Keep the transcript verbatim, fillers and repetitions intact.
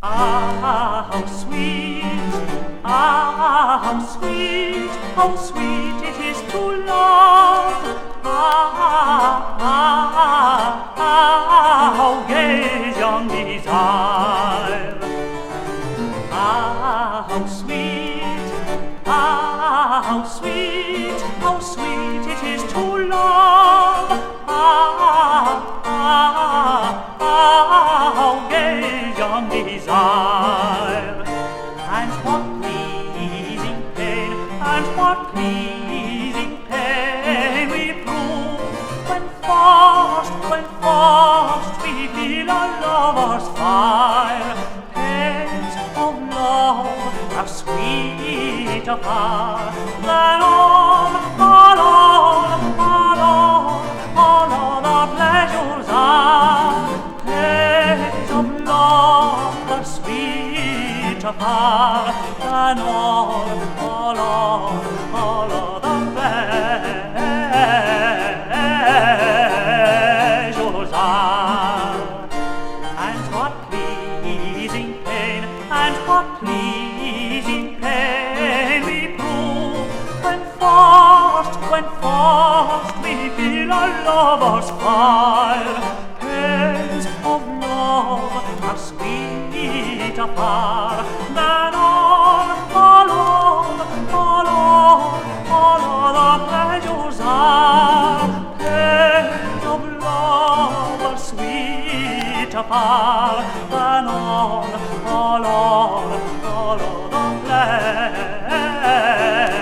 Ah, how sweet, ah, how sweet, how sweet it is to love. Ah, ah, ah, how gay is young desire. Ah, how sweet, ah, how sweet, how sweet it is to love. Ah, ah, ah, how gay is young desire. And what pleasing pain, and what pleasing pain we prove when fast, when fast we feel our lover's fire. Pains of love are sweeter far than all, all, all, all, all, all other pleasures are. Pains of love are sweeter far than all, all, all, all other pleasures are. And what pleasing pain, and what pleasing pain we prove when fast, when fast we feel our lover's fire. Pains of love are sweeter far than all, all, all, all, all, all other pleasures are. Pains of love are sweeter far than all, all, all, all other pleasures.